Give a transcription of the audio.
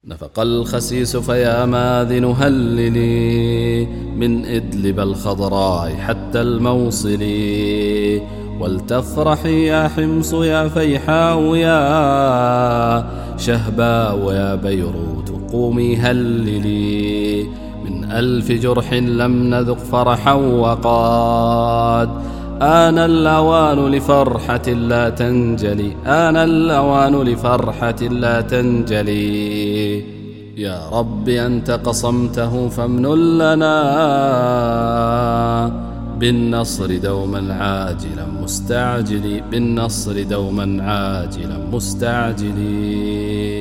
نفق الخسيس فيا ماذن هللي من إدلب الخضراء حتى الموصل، ولتفرحي يا حمص يا فيحاء يا شهباء يا بيروت قومي هللي، من 1000 جرح لم نذق فرحا وقاد آن الأوان لفرحة لا تنجلي، آن الأوان لفرحة لا تنجلي. يا رب أنت قصمته فامنن لنا بالنصر دوما عاجلا مستعجلي، بالنصر دوما عاجلا مستعجلي.